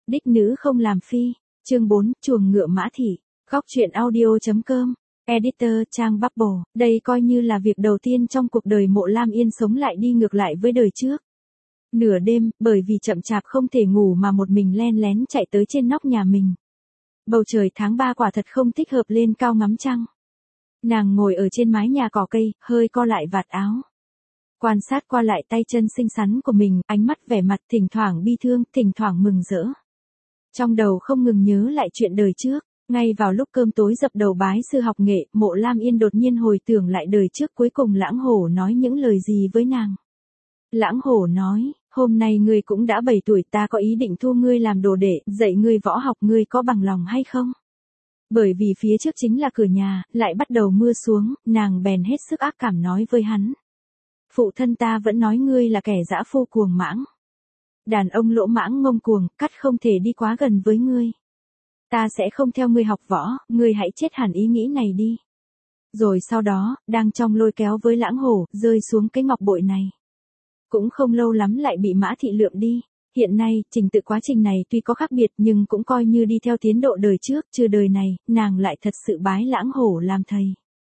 Đích nữ không làm phi. Chương 4, chuồng ngựa Mã Thị. Góc truyện audio.com. Editor Trang Bubble. Đây coi như là việc đầu tiên trong cuộc đời Mộ Lam Yên sống lại đi ngược lại với đời trước. Nửa đêm, bởi vì chậm chạp không thể ngủ mà một mình len lén chạy tới trên nóc nhà mình. Bầu trời tháng 3 quả thật không thích hợp lên cao ngắm trăng. Nàng ngồi ở trên mái nhà cỏ cây, hơi co lại vạt áo. Quan sát qua lại tay chân xinh xắn của mình, ánh mắt vẻ mặt thỉnh thoảng bi thương, thỉnh thoảng mừng rỡ. Trong đầu không ngừng nhớ lại chuyện đời trước. Ngay vào lúc cơm tối dập đầu bái sư học nghệ, Mộ Lam Yên đột nhiên hồi tưởng lại đời trước cuối cùng Lãng Hổ nói những lời gì với nàng. Lãng Hổ nói, hôm nay ngươi cũng đã 7 tuổi, ta có ý định thu ngươi làm đồ đệ, dạy ngươi võ học, ngươi có bằng lòng hay không? Bởi vì phía trước chính là cửa nhà, lại bắt đầu mưa xuống, nàng bèn hết sức ác cảm nói với hắn. Phụ thân ta vẫn nói ngươi là kẻ dã phu cuồng mãng. Đàn ông lỗ mãng ngông cuồng, cắt không thể đi quá gần với ngươi. Ta sẽ không theo ngươi học võ, ngươi hãy chết hẳn ý nghĩ này đi. Rồi sau đó, đang trong lôi kéo với Lãng Hổ, rơi xuống cái ngọc bội này. Cũng không lâu lắm lại bị Mã Thị lượm đi. Hiện nay, trình tự quá trình này tuy có khác biệt nhưng cũng coi như đi theo tiến độ đời trước, trừ đời này, nàng lại thật sự bái Lãng Hổ làm thầy.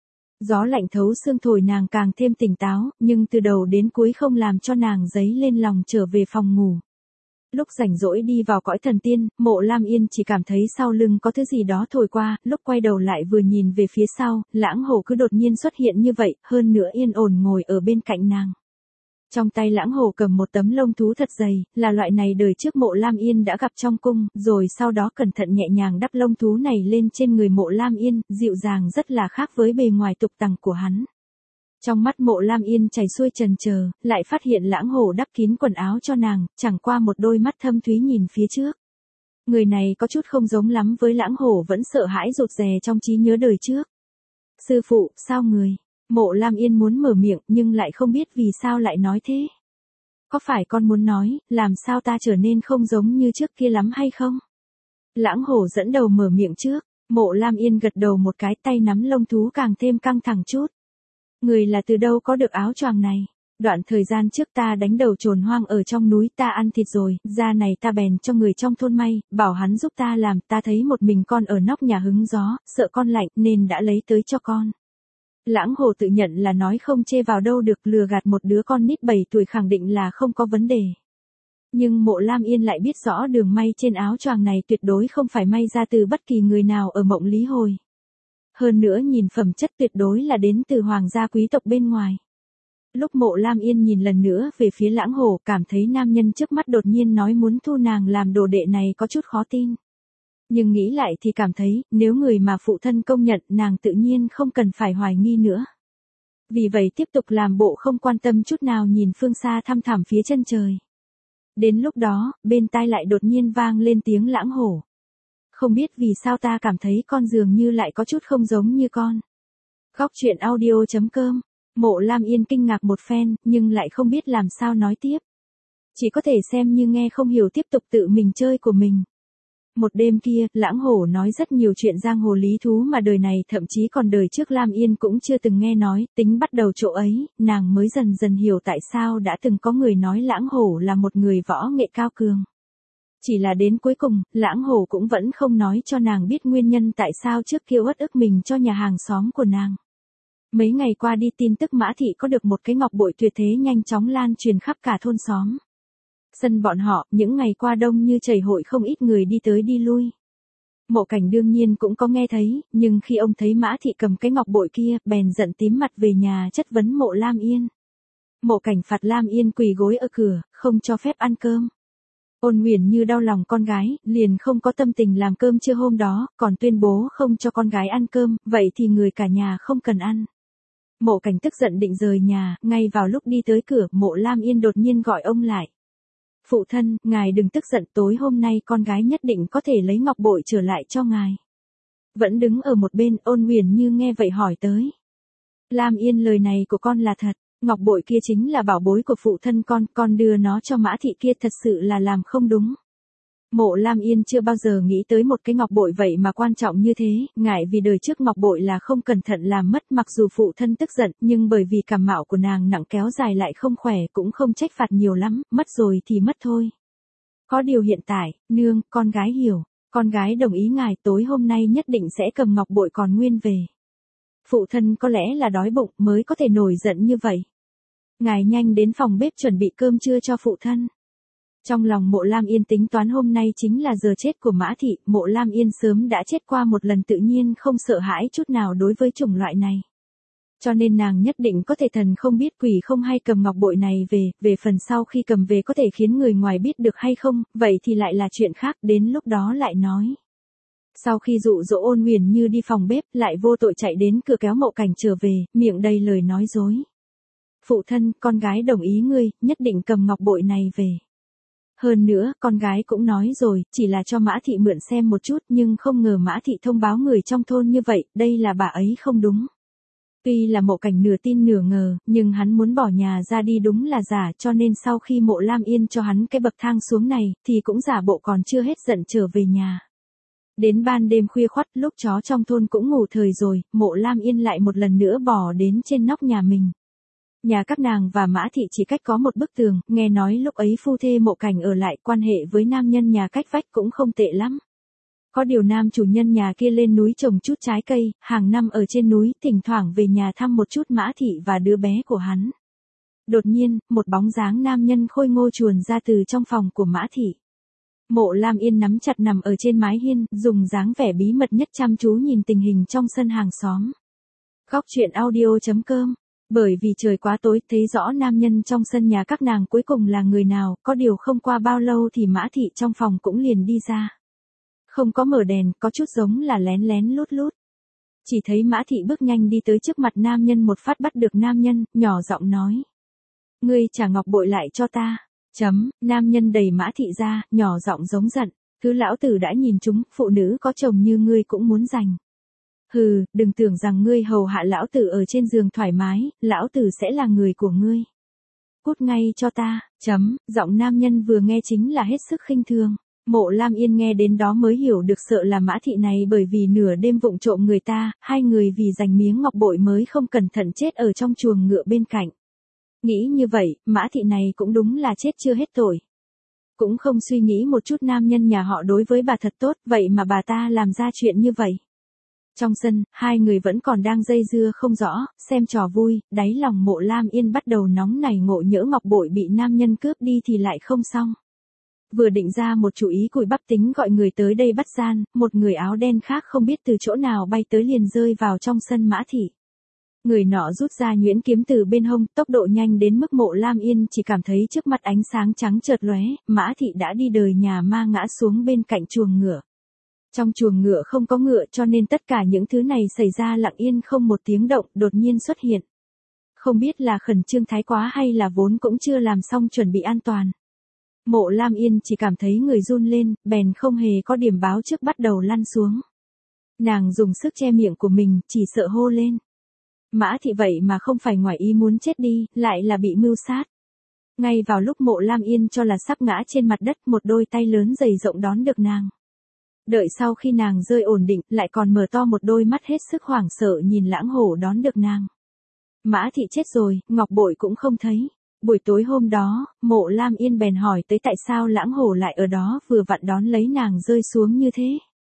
Gió lạnh thấu xương thổi nàng càng thêm tỉnh táo, nhưng từ đầu đến cuối không làm cho nàng dấy lên lòng trở về phòng ngủ. Lúc rảnh rỗi đi vào cõi thần tiên, Mộ Lam Yên chỉ cảm thấy sau lưng có thứ gì đó thổi qua, lúc quay đầu lại vừa nhìn về phía sau, Lãng Hổ cứ đột nhiên xuất hiện như vậy, hơn nữa yên ổn ngồi ở bên cạnh nàng. Trong tay Lãng Hổ cầm một tấm lông thú thật dày, là loại này đời trước Mộ Lam Yên đã gặp trong cung, rồi sau đó cẩn thận nhẹ nhàng đắp lông thú này lên trên người Mộ Lam Yên, dịu dàng rất là khác với bề ngoài tục tằng của hắn. Trong mắt Mộ Lam Yên chảy xuôi chần chờ, lại phát hiện Lãng Hổ đắp kín quần áo cho nàng, chẳng qua một đôi mắt thâm thúy nhìn phía trước. Người này có chút không giống lắm với Lãng Hổ, vẫn sợ hãi rụt rè trong trí nhớ đời trước. Sư phụ, sao người? Mộ Lam Yên muốn mở miệng nhưng lại không biết vì sao lại nói thế. Có phải con muốn nói, làm sao ta trở nên không giống như trước kia lắm hay không? Lãng Hổ dẫn đầu mở miệng trước, Mộ Lam Yên gật đầu một cái, tay nắm lông thú càng thêm căng thẳng chút. Người là từ đâu có được áo choàng này? Đoạn thời gian trước ta đánh đầu trồn hoang ở trong núi, ta ăn thịt rồi, da này ta bèn cho người trong thôn may, bảo hắn giúp ta làm, ta thấy một mình con ở nóc nhà hứng gió, sợ con lạnh nên đã lấy tới cho con. Lãng Hổ tự nhận là nói không chê vào đâu được, lừa gạt một đứa con nít 7 tuổi khẳng định là không có vấn đề. Nhưng Mộ Lam Yên lại biết rõ đường may trên áo choàng này tuyệt đối không phải may ra từ bất kỳ người nào ở Mộng Lý Hồi. Hơn nữa nhìn phẩm chất tuyệt đối là đến từ hoàng gia quý tộc bên ngoài. Lúc Mộ Lam Yên nhìn lần nữa về phía Lãng Hổ, cảm thấy nam nhân trước mắt đột nhiên nói muốn thu nàng làm đồ đệ này có chút khó tin. Nhưng nghĩ lại thì cảm thấy, nếu người mà phụ thân công nhận, nàng tự nhiên không cần phải hoài nghi nữa. Vì vậy tiếp tục làm bộ không quan tâm chút nào, nhìn phương xa thăm thẳm phía chân trời. Đến lúc đó, bên tai lại đột nhiên vang lên tiếng Lãng Hổ. Không biết vì sao ta cảm thấy con dường như lại có chút không giống như con. Góc truyện audio.com. Mộ Lam Yên kinh ngạc một phen, nhưng lại không biết làm sao nói tiếp. Chỉ có thể xem như nghe không hiểu, tiếp tục tự mình chơi của mình. Một đêm kia, Lãng Hổ nói rất nhiều chuyện giang hồ lý thú mà đời này thậm chí còn đời trước Lam Yên cũng chưa từng nghe nói, tính bắt đầu chỗ ấy, nàng mới dần dần hiểu tại sao đã từng có người nói Lãng Hổ là một người võ nghệ cao cường. Chỉ là đến cuối cùng, Lãng Hổ cũng vẫn không nói cho nàng biết nguyên nhân tại sao trước kia uất ức mình cho nhà hàng xóm của nàng. Mấy ngày qua đi, tin tức Mã Thị có được một cái ngọc bội tuyệt thế nhanh chóng lan truyền khắp cả thôn xóm. Sân bọn họ, những ngày qua đông như chảy hội, không ít người đi tới đi lui. Mộ Cảnh đương nhiên cũng có nghe thấy, nhưng khi ông thấy Mã Thị cầm cái ngọc bội kia, bèn giận tím mặt về nhà chất vấn Mộ Lam Yên. Mộ Cảnh phạt Lam Yên quỳ gối ở cửa, không cho phép ăn cơm. Ôn Huyền như đau lòng con gái, liền không có tâm tình làm cơm trưa hôm đó, còn tuyên bố không cho con gái ăn cơm, vậy thì người cả nhà không cần ăn. Mộ Cảnh tức giận định rời nhà, ngay vào lúc đi tới cửa, Mộ Lam Yên đột nhiên gọi ông lại. Phụ thân, ngài đừng tức giận, tối hôm nay con gái nhất định có thể lấy ngọc bội trở lại cho ngài. Vẫn đứng ở một bên, Ôn Huyền như nghe vậy hỏi tới. Lam Yên, lời này của con là thật, ngọc bội kia chính là bảo bối của phụ thân con đưa nó cho Mã Thị kia thật sự là làm không đúng. Mộ Lam Yên chưa bao giờ nghĩ tới một cái ngọc bội vậy mà quan trọng như thế, ngại vì đời trước ngọc bội là không cẩn thận làm mất, mặc dù phụ thân tức giận, nhưng bởi vì cảm mạo của nàng nặng kéo dài lại không khỏe, cũng không trách phạt nhiều lắm, mất rồi thì mất thôi. Có điều hiện tại, nương, con gái hiểu, con gái đồng ý ngài tối hôm nay nhất định sẽ cầm ngọc bội còn nguyên về. Phụ thân có lẽ là đói bụng mới có thể nổi giận như vậy. Ngài nhanh đến phòng bếp chuẩn bị cơm trưa cho phụ thân. Trong lòng Mộ Lam Yên tính toán hôm nay chính là giờ chết của Mã Thị, Mộ Lam Yên sớm đã chết qua một lần tự nhiên không sợ hãi chút nào đối với chủng loại này. Cho nên nàng nhất định có thể thần không biết quỷ không hay cầm ngọc bội này về phần sau khi cầm về có thể khiến người ngoài biết được hay không, vậy thì lại là chuyện khác, đến lúc đó lại nói. Sau khi dụ dỗ Ôn Huyền Như đi phòng bếp, lại vô tội chạy đến cửa kéo Mộ Cảnh trở về, miệng đầy lời nói dối. Phụ thân, con gái đồng ý ngươi, nhất định cầm ngọc bội này về. Hơn nữa, con gái cũng nói rồi, chỉ là cho Mã Thị mượn xem một chút nhưng không ngờ Mã Thị thông báo người trong thôn như vậy, đây là bà ấy không đúng. Tuy là Mộ Cảnh nửa tin nửa ngờ, nhưng hắn muốn bỏ nhà ra đi đúng là giả, cho nên sau khi Mộ Lam Yên cho hắn cái bậc thang xuống này, thì cũng giả bộ còn chưa hết giận trở về nhà. Đến ban đêm khuya khoắt, lúc chó trong thôn cũng ngủ thời rồi, Mộ Lam Yên lại một lần nữa bò đến trên nóc nhà mình. Nhà các nàng và Mã Thị chỉ cách có một bức tường, nghe nói lúc ấy phu thê Mộ Cảnh ở lại, quan hệ với nam nhân nhà cách vách cũng không tệ lắm. Có điều nam chủ nhân nhà kia lên núi trồng chút trái cây, hàng năm ở trên núi, thỉnh thoảng về nhà thăm một chút Mã Thị và đứa bé của hắn. Đột nhiên, một bóng dáng nam nhân khôi ngô chuồn ra từ trong phòng của Mã Thị. Mộ Lam Yên nắm chặt nằm ở trên mái hiên, dùng dáng vẻ bí mật nhất chăm chú nhìn tình hình trong sân hàng xóm. Góc truyện audio.com. Bởi vì trời quá tối, thấy rõ nam nhân trong sân nhà các nàng cuối cùng là người nào, có điều không qua bao lâu thì Mã Thị trong phòng cũng liền đi ra. Không có mở đèn, có chút giống là lén lén lút lút. Chỉ thấy Mã Thị bước nhanh đi tới trước mặt nam nhân một phát bắt được nam nhân, nhỏ giọng nói. Ngươi trả ngọc bội lại cho ta. Nam nhân đẩy Mã Thị ra, nhỏ giọng giống giận. Thứ lão tử đã nhìn chúng, phụ nữ có chồng như ngươi cũng muốn giành. Hừ, đừng tưởng rằng ngươi hầu hạ lão tử ở trên giường thoải mái, lão tử sẽ là người của ngươi. Cút ngay cho ta. Giọng nam nhân vừa nghe chính là hết sức khinh thường. Mộ Lam Yên nghe đến đó mới hiểu được sợ là Mã Thị này bởi vì nửa đêm vụng trộm người ta, hai người vì giành miếng ngọc bội mới không cẩn thận chết ở trong chuồng ngựa bên cạnh. Nghĩ như vậy, Mã Thị này cũng đúng là chết chưa hết tội. Cũng không suy nghĩ một chút nam nhân nhà họ đối với bà thật tốt, vậy mà bà ta làm ra chuyện như vậy. Trong sân, hai người vẫn còn đang dây dưa không rõ, xem trò vui, đáy lòng Mộ Lam Yên bắt đầu nóng nảy ngộ nhỡ ngọc bội bị nam nhân cướp đi thì lại không xong. Vừa định ra một chủ ý cùi bắp tính gọi người tới đây bắt gian, một người áo đen khác không biết từ chỗ nào bay tới liền rơi vào trong sân Mã Thị. Người nọ rút ra nhuyễn kiếm từ bên hông, tốc độ nhanh đến mức Mộ Lam Yên chỉ cảm thấy trước mặt ánh sáng trắng chợt lóe, Mã Thị đã đi đời nhà ma ngã xuống bên cạnh chuồng ngựa. Trong chuồng ngựa không có ngựa cho nên tất cả những thứ này xảy ra lặng yên không một tiếng động, đột nhiên xuất hiện. Không biết là khẩn trương thái quá hay là vốn cũng chưa làm xong chuẩn bị an toàn. Mộ Lam Yên chỉ cảm thấy người run lên, bèn không hề có điểm báo trước bắt đầu lăn xuống. Nàng dùng sức che miệng của mình, chỉ sợ hô lên. Mã Thị vậy mà không phải ngoài ý muốn chết đi, lại là bị mưu sát. Ngay vào lúc Mộ Lam Yên cho là sắp ngã trên mặt đất, một đôi tay lớn dày rộng đón được nàng. Đợi sau khi nàng rơi ổn định, lại còn mở to một đôi mắt hết sức hoảng sợ nhìn Lãng Hổ đón được nàng. Mã Thị chết rồi, ngọc bội cũng không thấy. Buổi tối hôm đó, Mộ Lam Yên bèn hỏi tới tại sao Lãng Hổ lại ở đó vừa vặn đón lấy nàng rơi xuống như thế.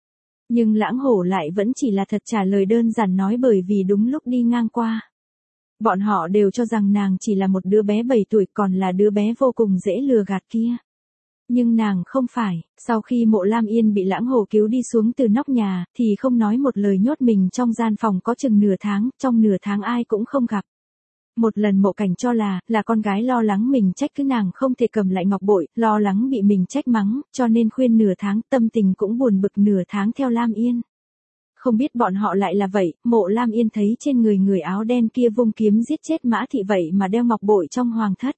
Nhưng Lãng Hổ lại vẫn chỉ là thật trả lời đơn giản nói bởi vì đúng lúc đi ngang qua. Bọn họ đều cho rằng nàng chỉ là một đứa bé 7 tuổi còn là đứa bé vô cùng dễ lừa gạt kia. Nhưng nàng không phải, sau khi Mộ Lam Yên bị Lãng Hổ cứu đi xuống từ nóc nhà, thì không nói một lời nhốt mình trong gian phòng có chừng nửa tháng, trong nửa tháng ai cũng không gặp. Một lần Mộ Cảnh cho là con gái lo lắng mình trách cứ nàng không thể cầm lại ngọc bội, lo lắng bị mình trách mắng, cho nên khuyên nửa tháng, tâm tình cũng buồn bực nửa tháng theo Lam Yên. Không biết bọn họ lại là vậy, Mộ Lam Yên thấy trên người áo đen kia vung kiếm giết chết Mã Thị vậy mà đeo ngọc bội trong hoàng thất.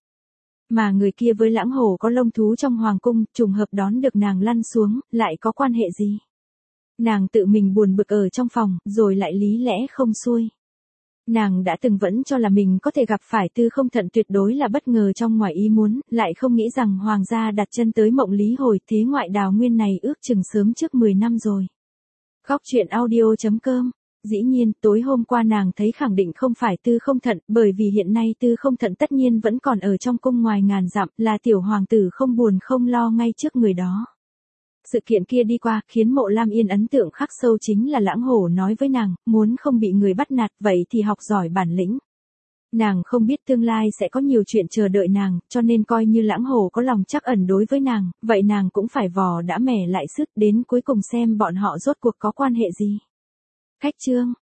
Mà người kia với Lãng Hổ có lông thú trong hoàng cung, trùng hợp đón được nàng lăn xuống, lại có quan hệ gì? Nàng tự mình buồn bực ở trong phòng, rồi lại lý lẽ không xuôi. Nàng đã từng vẫn cho là mình có thể gặp phải Tư Không Thận tuyệt đối là bất ngờ trong ngoài ý muốn, lại không nghĩ rằng hoàng gia đặt chân tới Mộng Lý Hồi thế ngoại đào nguyên này ước chừng sớm trước 10 năm rồi. Góc truyện audio.com Dĩ nhiên, tối hôm qua nàng thấy khẳng định không phải Tư Không Thận, bởi vì hiện nay Tư Không Thận tất nhiên vẫn còn ở trong cung ngoài ngàn dặm, là tiểu hoàng tử không buồn không lo ngay trước người đó. Sự kiện kia đi qua, khiến Mộ Lam Yên ấn tượng khắc sâu chính là Lãng Hổ nói với nàng, muốn không bị người bắt nạt, vậy thì học giỏi bản lĩnh. Nàng không biết tương lai sẽ có nhiều chuyện chờ đợi nàng, cho nên coi như Lãng Hổ có lòng trắc ẩn đối với nàng, vậy nàng cũng phải vò đã mẻ lại sức đến cuối cùng xem bọn họ rốt cuộc có quan hệ gì. Khách chương